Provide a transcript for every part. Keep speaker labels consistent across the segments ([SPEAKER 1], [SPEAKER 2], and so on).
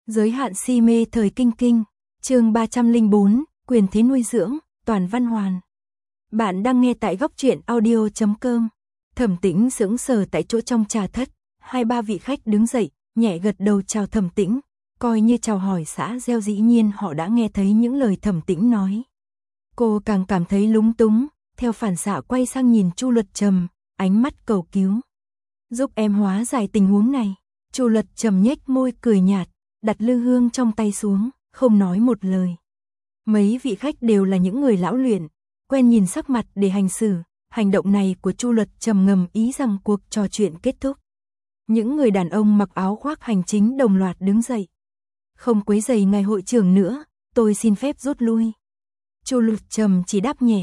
[SPEAKER 1] Giới hạn si mê thời kinh kinh, chương 304, quyền thế nuôi dưỡng, Toàn Văn Hoàn. Bạn đang nghe tại góc truyện audio.com. Thẩm Tĩnh sững sờ tại chỗ trong trà thất, hai ba vị khách đứng dậy, nhẹ gật đầu chào Thẩm Tĩnh, coi như chào hỏi xã gieo, dĩ nhiên họ đã nghe thấy những lời Thẩm Tĩnh nói. Cô càng cảm thấy lúng túng, theo phản xạ quay sang nhìn Chu Luật Trầm, ánh mắt cầu cứu. Giúp em hóa giải tình huống này. Chu Luật Trầm nhếch môi cười nhạt, đặt lư hương trong tay xuống, không nói một lời. Mấy vị khách đều là những người lão luyện, quen nhìn sắc mặt để hành xử, hành động này của Chu Luật Trầm ngầm ý rằng cuộc trò chuyện kết thúc. Những người đàn ông mặc áo khoác hành chính đồng loạt đứng dậy. Không quấy rầy ngài hội trưởng nữa, tôi xin phép rút lui. Chu Luật Trầm chỉ đáp nhẹ,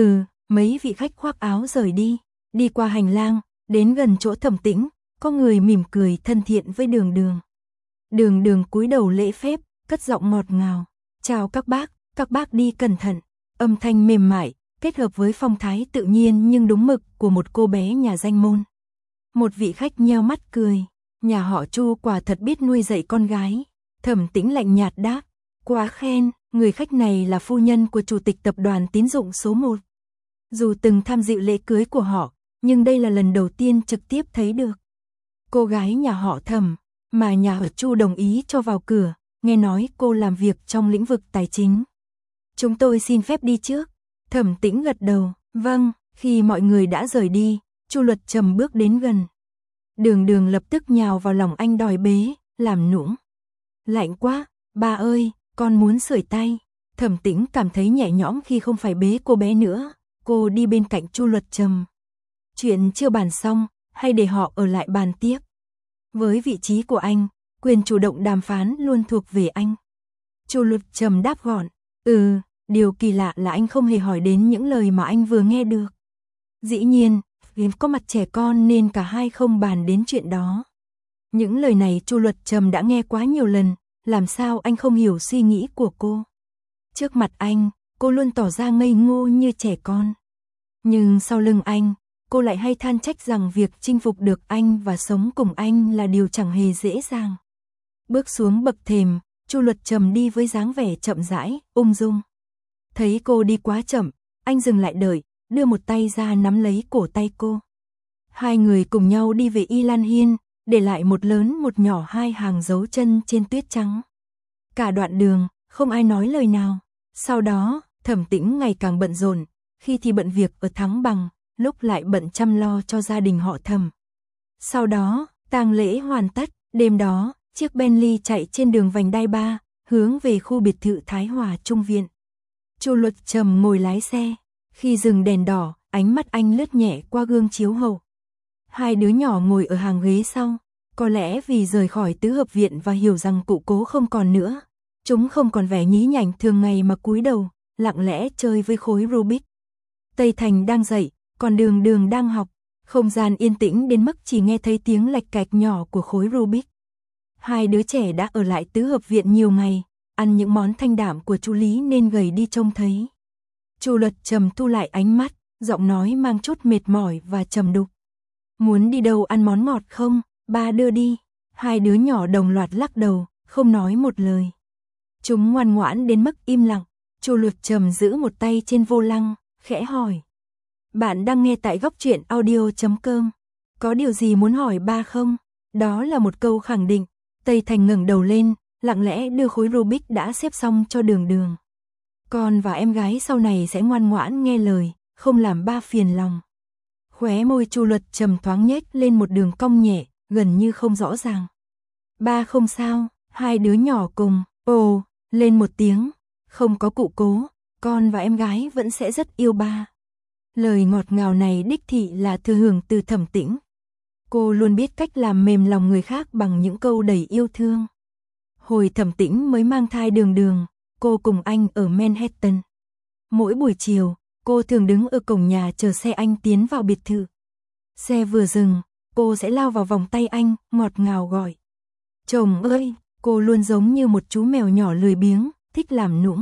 [SPEAKER 1] mấy vị khách khoác áo rời đi, đi qua hành lang, đến gần chỗ Thẩm Tĩnh, có người mỉm cười thân thiện với Đường Đường. Đường Đường cúi đầu lễ phép, cất giọng ngọt ngào, chào các bác đi cẩn thận, âm thanh mềm mại, kết hợp với phong thái tự nhiên nhưng đúng mực của một cô bé nhà danh môn. Một vị khách nheo mắt cười, nhà họ Chu quả thật biết nuôi dạy con gái. Thẩm Tĩnh lạnh nhạt đáp, quá khen, người khách này là phu nhân của chủ tịch tập đoàn tín dụng số 1. Dù từng tham dự lễ cưới của họ, nhưng đây là lần đầu tiên trực tiếp thấy được. Cô gái nhà họ Thẩm, mà nhà họ Chu đồng ý cho vào cửa, nghe nói cô làm việc trong lĩnh vực tài chính. Chúng tôi xin phép đi trước. Thẩm Tĩnh gật đầu, vâng. Khi mọi người đã rời đi, Chu Luật Trầm bước đến gần. Đường Đường lập tức nhào vào lòng anh đòi bế, làm nũng. Lạnh quá, ba ơi, con muốn sưởi tay. Thẩm Tĩnh cảm thấy nhẹ nhõm khi không phải bế cô bé nữa. Cô đi bên cạnh Chu Luật Trầm. Chuyện chưa bàn xong, hay để họ ở lại bàn tiếp. Với vị trí của anh, quyền chủ động đàm phán luôn thuộc về anh. Chu Luật Trầm đáp gọn, điều kỳ lạ là anh không hề hỏi đến những lời mà anh vừa nghe được. Dĩ nhiên, vì có mặt trẻ con nên cả hai không bàn đến chuyện đó. Những lời này Chu Luật Trầm đã nghe quá nhiều lần, làm sao anh không hiểu suy nghĩ của cô. Trước mặt anh, cô luôn tỏ ra ngây ngô như trẻ con. Nhưng sau lưng anh, cô lại hay than trách rằng việc chinh phục được anh và sống cùng anh là điều chẳng hề dễ dàng. Bước xuống bậc thềm, Chu Luật Trầm đi với dáng vẻ chậm rãi, ung dung. Thấy cô đi quá chậm, anh dừng lại đợi, đưa một tay ra nắm lấy cổ tay cô. Hai người cùng nhau đi về Y Lan Hiên, để lại một lớn một nhỏ hai hàng dấu chân trên tuyết trắng. Cả đoạn đường, không ai nói lời nào. Sau đó, Thẩm Tĩnh ngày càng bận rộn, khi thì bận việc ở Thắng Bằng, lúc lại bận chăm lo cho gia đình họ Thẩm. Sau đó, tang lễ hoàn tất, đêm đó, chiếc Bentley chạy trên đường vành đai 3, hướng về khu biệt thự Thái Hòa Trung Viện. Chu Luật Trầm ngồi lái xe, khi dừng đèn đỏ, ánh mắt anh lướt nhẹ qua gương chiếu hậu. Hai đứa nhỏ ngồi ở hàng ghế sau, có lẽ vì rời khỏi tứ hợp viện và hiểu rằng cụ Cố không còn nữa. Chúng không còn vẻ nhí nhảnh thường ngày mà cúi đầu, lặng lẽ chơi với khối Rubik. Tây Thành đang dậy, còn Đường Đường đang học, không gian yên tĩnh đến mức chỉ nghe thấy tiếng lạch cạch nhỏ của khối Rubik. Hai đứa trẻ đã ở lại tứ hợp viện nhiều ngày, ăn những món thanh đạm của chú Lý nên gầy đi trông thấy. Chu Luật Trầm thu lại ánh mắt, giọng nói mang chút mệt mỏi và trầm đục. Muốn đi đâu ăn món ngọt không, ba đưa đi. Hai đứa nhỏ đồng loạt lắc đầu, không nói một lời. Chúng ngoan ngoãn đến mức im lặng. Chu Luật Trầm giữ một tay trên vô lăng, khẽ hỏi. Bạn đang nghe tại góc truyện audio.com. Có điều gì muốn hỏi ba không? Đó là một câu khẳng định. Tây Thành ngẩng đầu lên, lặng lẽ đưa khối Rubik đã xếp xong cho Đường Đường. Con và em gái sau này sẽ ngoan ngoãn nghe lời, không làm ba phiền lòng. Khóe môi Chu Luật Trầm thoáng nhếch lên một đường cong nhẹ, gần như không rõ ràng. Ba không sao, hai đứa nhỏ cùng, lên một tiếng. Không có cụ Cố, con và em gái vẫn sẽ rất yêu ba. Lời ngọt ngào này đích thị là thừa hưởng từ Thẩm Tĩnh. Cô luôn biết cách làm mềm lòng người khác bằng những câu đầy yêu thương. Hồi Thẩm Tĩnh mới mang thai Đường Đường, cô cùng anh ở Manhattan. Mỗi buổi chiều, cô thường đứng ở cổng nhà chờ xe anh tiến vào biệt thự. Xe vừa dừng, cô sẽ lao vào vòng tay anh, ngọt ngào gọi. Chồng ơi, cô luôn giống như một chú mèo nhỏ lười biếng, thích làm nũng.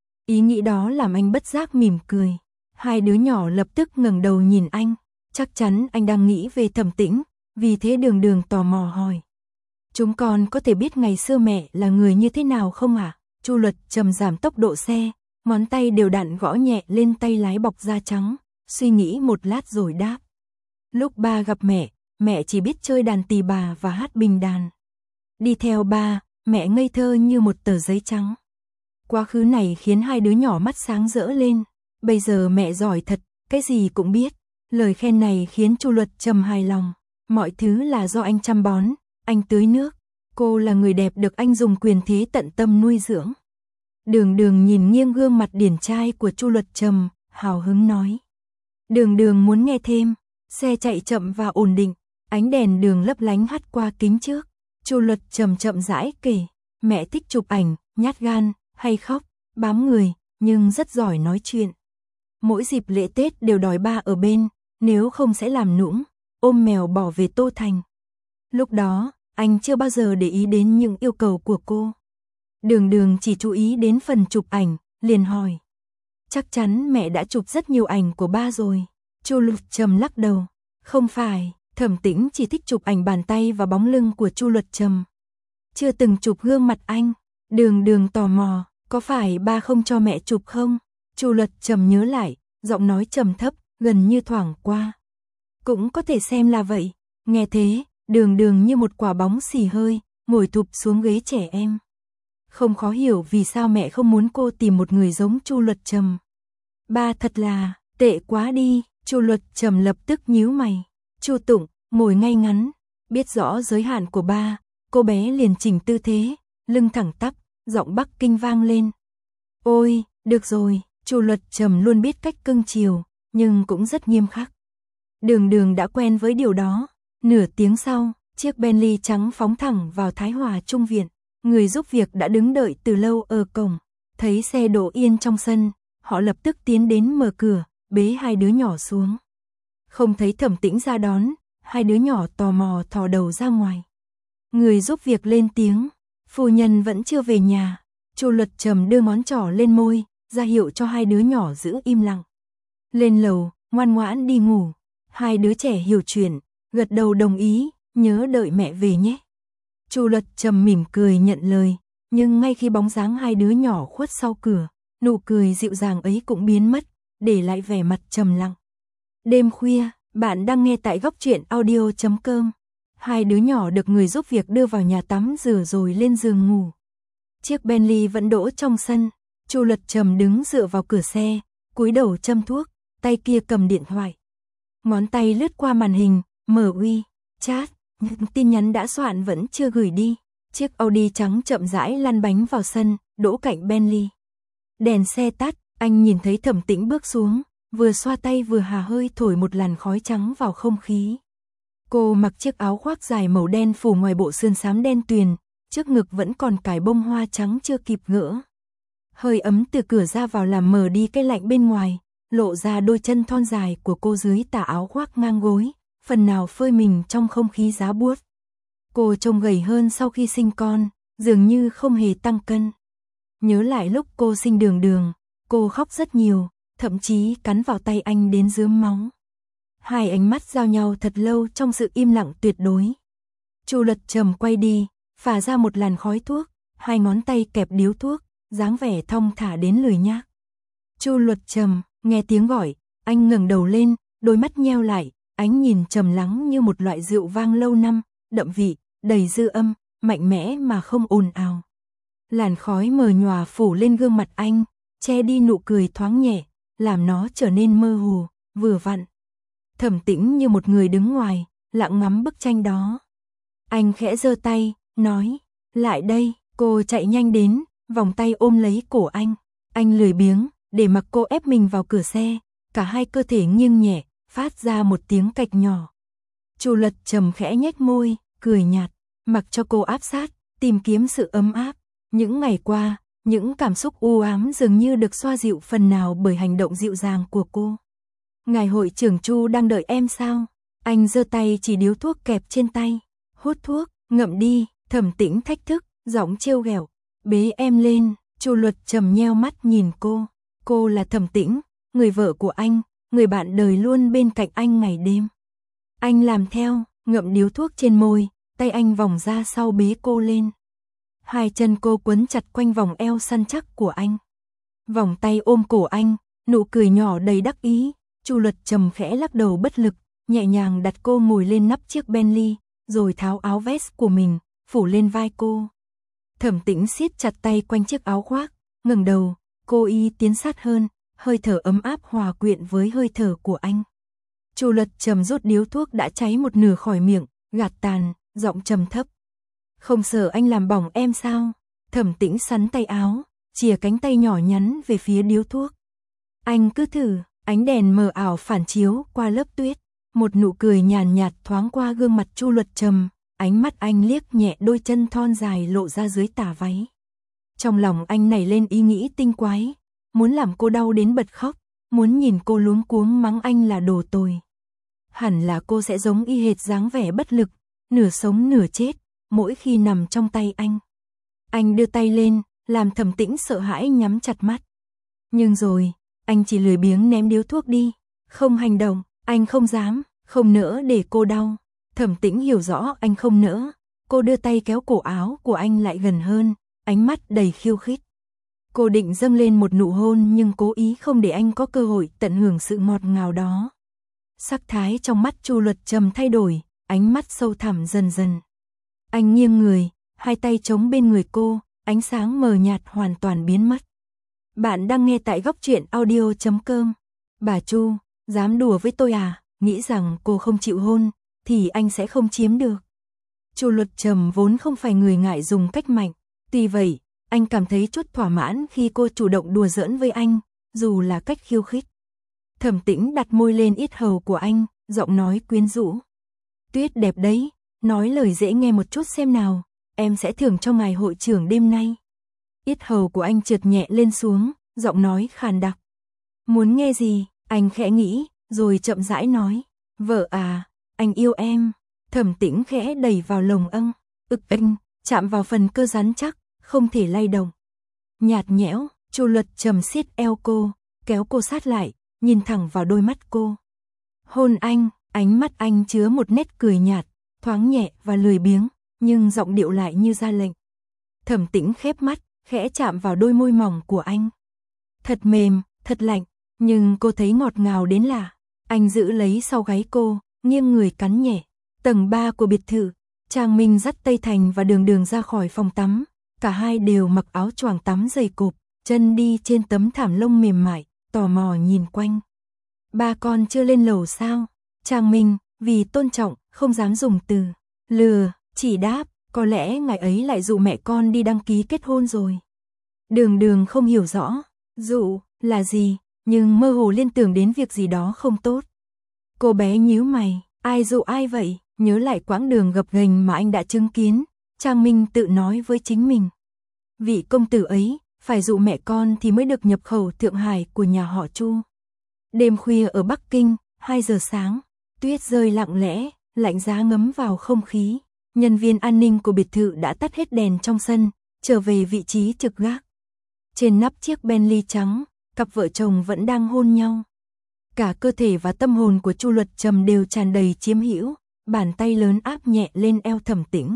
[SPEAKER 1] Ý nghĩ đó làm anh bất giác mỉm cười. Hai đứa nhỏ lập tức ngẩng đầu nhìn anh, chắc chắn anh đang nghĩ về Thẩm Tĩnh, vì thế Đường Đường tò mò hỏi. Chúng con có thể biết ngày xưa mẹ là người như thế nào không ạ? Chu Luật Trầm giảm tốc độ xe, ngón tay đều đặn gõ nhẹ lên tay lái bọc da trắng, suy nghĩ một lát rồi đáp. Lúc ba gặp mẹ chỉ biết chơi đàn tỳ bà và hát bình đàn. Đi theo ba, mẹ ngây thơ như một tờ giấy trắng. Quá khứ này khiến hai đứa nhỏ mắt sáng rỡ lên. Bây giờ mẹ giỏi thật, cái gì cũng biết. Lời khen này khiến Chu Luật Trầm hài lòng. Mọi thứ là do anh chăm bón, anh tưới nước. Cô là người đẹp được anh dùng quyền thế tận tâm nuôi dưỡng. Đường Đường nhìn nghiêng gương mặt điển trai của Chu Luật Trầm, hào hứng nói. Đường Đường muốn nghe thêm. Xe chạy chậm và ổn định, ánh đèn đường lấp lánh hắt qua kính trước. Chu Luật Trầm chậm rãi kể, mẹ thích chụp ảnh, nhát gan, hay khóc, bám người, nhưng rất giỏi nói chuyện. Mỗi dịp lễ Tết đều đòi ba ở bên, nếu không sẽ làm nũng, ôm mèo bỏ về Tô Thành. Lúc đó, anh chưa bao giờ để ý đến những yêu cầu của cô. Đường Đường chỉ chú ý đến phần chụp ảnh, liền hỏi. Chắc chắn mẹ đã chụp rất nhiều ảnh của ba rồi. Chu Luật Trầm lắc đầu. Không phải, Thẩm Tĩnh chỉ thích chụp ảnh bàn tay và bóng lưng của Chu Luật Trầm. Chưa từng chụp gương mặt anh. Đường Đường tò mò, có phải ba không cho mẹ chụp không? Chu Luật Trầm nhớ lại, giọng nói trầm thấp, gần như thoảng qua. Cũng có thể xem là vậy. Nghe thế, Đường Đường như một quả bóng xì hơi, ngồi thụp xuống ghế trẻ em. Không khó hiểu vì sao mẹ không muốn cô tìm một người giống Chu Luật Trầm. Ba thật là, tệ quá đi. Chu Luật Trầm lập tức nhíu mày. Chu Tụng, ngồi ngay ngắn, biết rõ giới hạn của ba, cô bé liền chỉnh tư thế, lưng thẳng tắp, giọng Bắc Kinh vang lên. Ôi, được rồi, Chu Luật Trầm luôn biết cách cưng chiều, nhưng cũng rất nghiêm khắc. Đường Đường đã quen với điều đó. Nửa tiếng sau, chiếc Bentley trắng phóng thẳng vào Thái Hòa Trung Viện. Người giúp việc đã đứng đợi từ lâu ở cổng, thấy xe đỗ yên trong sân, họ lập tức tiến đến mở cửa, bế hai đứa nhỏ xuống. Không thấy Thẩm Tĩnh ra đón, hai đứa nhỏ tò mò thò đầu ra ngoài. Người giúp việc lên tiếng, phu nhân vẫn chưa về nhà. Chu Luật Trầm đưa ngón trỏ lên môi, ra hiệu cho hai đứa nhỏ giữ im lặng. Lên lầu, ngoan ngoãn đi ngủ. Hai đứa trẻ hiểu chuyện, gật đầu đồng ý, nhớ đợi mẹ về nhé. Chu Luật Trầm mỉm cười nhận lời, nhưng ngay khi bóng dáng hai đứa nhỏ khuất sau cửa, nụ cười dịu dàng ấy cũng biến mất, để lại vẻ mặt trầm lặng. Đêm khuya, bạn đang nghe tại góc truyện audio.com. Hai đứa nhỏ được người giúp việc đưa vào nhà tắm rửa rồi lên giường ngủ. Chiếc Bentley vẫn đỗ trong sân, Chu Luật Trầm đứng dựa vào cửa xe, cúi đầu châm thuốc, tay kia cầm điện thoại. Ngón tay lướt qua màn hình, mở WeChat, nhưng tin nhắn đã soạn vẫn chưa gửi đi. Chiếc Audi trắng chậm rãi lăn bánh vào sân, đỗ cạnh Bentley. Đèn xe tắt, anh nhìn thấy Thẩm Tĩnh bước xuống, vừa xoa tay vừa hà hơi thổi một làn khói trắng vào không khí. Cô mặc chiếc áo khoác dài màu đen phủ ngoài bộ sườn xám đen tuyền, trước ngực vẫn còn cài bông hoa trắng chưa kịp gỡ. Hơi ấm từ cửa ra vào làm mờ đi cái lạnh bên ngoài, lộ ra đôi chân thon dài của cô dưới tà áo khoác ngang gối, phần nào phơi mình trong không khí giá buốt. Cô trông gầy hơn sau khi sinh con, dường như không hề tăng cân. Nhớ lại lúc cô sinh Đường Đường, cô khóc rất nhiều, thậm chí cắn vào tay anh đến rướm máu. Hai ánh mắt giao nhau thật lâu trong sự im lặng tuyệt đối. Chu Luật Trầm quay đi, phả ra một làn khói thuốc, hai ngón tay kẹp điếu thuốc, dáng vẻ thong thả đến lười nhác. Chu Luật Trầm, nghe tiếng gọi, anh ngẩng đầu lên, đôi mắt nheo lại, ánh nhìn trầm lắng như một loại rượu vang lâu năm, đậm vị, đầy dư âm, mạnh mẽ mà không ồn ào. Làn khói mờ nhòa phủ lên gương mặt anh, che đi nụ cười thoáng nhẹ, làm nó trở nên mơ hồ, vừa vặn. Thẩm Tĩnh như một người đứng ngoài, lặng ngắm bức tranh đó. Anh khẽ giơ tay, nói, lại đây. Cô chạy nhanh đến, vòng tay ôm lấy cổ anh. Anh lười biếng, để mặc cô ép mình vào cửa xe, cả hai cơ thể nghiêng nhẹ, phát ra một tiếng cạch nhỏ. Chu Luật Trầm khẽ nhếch môi, cười nhạt, mặc cho cô áp sát, tìm kiếm sự ấm áp. Những ngày qua, những cảm xúc u ám dường như được xoa dịu phần nào bởi hành động dịu dàng của cô. Ngài hội trưởng Chu đang đợi em sao? Anh giơ tay chỉ điếu thuốc kẹp trên tay. Hút thuốc, ngậm đi. Thẩm Tĩnh thách thức, giọng trêu ghẹo. Bế em lên. Chu Luật Trầm nheo mắt nhìn cô. Cô là Thẩm Tĩnh, người vợ của anh, người bạn đời luôn bên cạnh anh ngày đêm. Anh làm theo, ngậm điếu thuốc trên môi, tay anh vòng ra sau bế cô lên. Hai chân cô quấn chặt quanh vòng eo săn chắc của anh. Vòng tay ôm cổ anh, nụ cười nhỏ đầy đắc ý. Chu Luật Trầm khẽ lắc đầu bất lực, nhẹ nhàng đặt cô ngồi lên nắp chiếc Bentley, rồi tháo áo vest của mình, phủ lên vai cô. Thẩm Tĩnh siết chặt tay quanh chiếc áo khoác, ngẩng đầu, cô y tiến sát hơn, hơi thở ấm áp hòa quyện với hơi thở của anh. Chu Luật Trầm rút điếu thuốc đã cháy một nửa khỏi miệng, gạt tàn, giọng trầm thấp. Không sợ anh làm bỏng em sao? Thẩm Tĩnh sắn tay áo, chìa cánh tay nhỏ nhắn về phía điếu thuốc. Anh cứ thử. Ánh đèn mờ ảo phản chiếu qua lớp tuyết, một nụ cười nhàn nhạt thoáng qua gương mặt Chu Luật Trầm, ánh mắt anh liếc nhẹ đôi chân thon dài lộ ra dưới tà váy. Trong lòng anh nảy lên ý nghĩ tinh quái, muốn làm cô đau đến bật khóc, muốn nhìn cô luống cuống mắng anh là đồ tồi. Hẳn là cô sẽ giống y hệt dáng vẻ bất lực, nửa sống nửa chết, mỗi khi nằm trong tay anh. Anh đưa tay lên, làm Thẩm Tĩnh sợ hãi nhắm chặt mắt. Nhưng rồi, anh chỉ lười biếng ném điếu thuốc đi, không hành động, anh không dám, không nỡ để cô đau. Thẩm Tĩnh hiểu rõ anh không nỡ, cô đưa tay kéo cổ áo của anh lại gần hơn, ánh mắt đầy khiêu khích. Cô định dâng lên một nụ hôn nhưng cố ý không để anh có cơ hội tận hưởng sự ngọt ngào đó. Sắc thái trong mắt Chu Luật Trầm thay đổi, ánh mắt sâu thẳm dần dần. Anh nghiêng người, hai tay chống bên người cô, ánh sáng mờ nhạt hoàn toàn biến mất. Bạn đang nghe tại goctruyện.audio.com. Bà Chu, dám đùa với tôi à? Nghĩ rằng cô không chịu hôn thì anh sẽ không chiếm được. Chu Luật Trầm vốn không phải người ngại dùng cách mạnh, tuy vậy, anh cảm thấy chút thỏa mãn khi cô chủ động đùa giỡn với anh, dù là cách khiêu khích. Thẩm Tĩnh đặt môi lên yết hầu của anh, giọng nói quyến rũ. Tuyết đẹp đấy, nói lời dễ nghe một chút xem nào, em sẽ thưởng cho ngài hội trưởng đêm nay. Yết hầu của anh trượt nhẹ lên xuống, giọng nói khàn đặc. Muốn nghe gì? Anh khẽ nghĩ, rồi chậm rãi nói. Vợ à, anh yêu em. Thẩm Tĩnh khẽ đẩy vào lồng âng, anh, chạm vào phần cơ rắn chắc, không thể lay động. Nhạt nhẽo, Chu Luật Trầm siết eo cô, kéo cô sát lại, nhìn thẳng vào đôi mắt cô. Hôn anh, ánh mắt anh chứa một nét cười nhạt, thoáng nhẹ và lười biếng, nhưng giọng điệu lại như ra lệnh. Thẩm Tĩnh khép mắt, khẽ chạm vào đôi môi mỏng của anh. Thật mềm, thật lạnh, nhưng cô thấy ngọt ngào đến lạ. Anh giữ lấy sau gáy cô, nghiêng người cắn nhẹ. Tầng 3 của biệt thự, Trang Minh dắt Tây Thành và Đường Đường ra khỏi phòng tắm. Cả hai đều mặc áo choàng tắm dày cộp, chân đi trên tấm thảm lông mềm mại, tò mò nhìn quanh. Ba con chưa lên lầu sao? Trang Minh, vì tôn trọng, không dám dùng từ lừa, chỉ đáp, có lẽ ngài ấy lại dụ mẹ con đi đăng ký kết hôn rồi. Đường Đường không hiểu rõ, dụ là gì, nhưng mơ hồ liên tưởng đến việc gì đó không tốt. Cô bé nhíu mày, ai dụ ai vậy? Nhớ lại quãng đường gập ghềnh mà anh đã chứng kiến, Trang Minh tự nói với chính mình. Vị công tử ấy, phải dụ mẹ con thì mới được nhập khẩu Thượng Hải của nhà họ Chu. Đêm khuya ở Bắc Kinh, 2 giờ sáng, tuyết rơi lặng lẽ, lạnh giá ngấm vào không khí. Nhân viên an ninh của biệt thự đã tắt hết đèn trong sân, trở về vị trí trực gác. Trên nắp chiếc Bentley trắng, cặp vợ chồng vẫn đang hôn nhau. Cả cơ thể và tâm hồn của Chu Luật Trầm đều tràn đầy chiếm hữu, bàn tay lớn áp nhẹ lên eo Thẩm Tĩnh.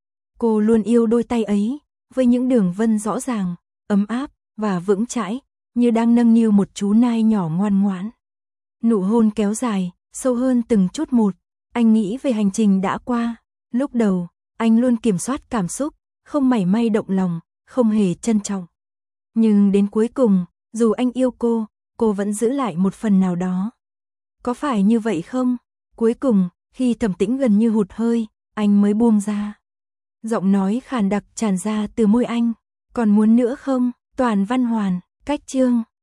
[SPEAKER 1] Cô luôn yêu đôi tay ấy, với những đường vân rõ ràng, ấm áp và vững chãi, như đang nâng niu một chú nai nhỏ ngoan ngoãn. Nụ hôn kéo dài, sâu hơn từng chút một. Anh nghĩ về hành trình đã qua. Lúc đầu, anh luôn kiểm soát cảm xúc, không mảy may động lòng, không hề trân trọng. Nhưng đến cuối cùng, dù anh yêu cô vẫn giữ lại một phần nào đó. Có phải như vậy không? Cuối cùng, khi Thẩm Tĩnh gần như hụt hơi, anh mới buông ra. Giọng nói khàn đặc tràn ra từ môi anh. Còn muốn nữa không? Toàn Văn Hoàn, cách chương.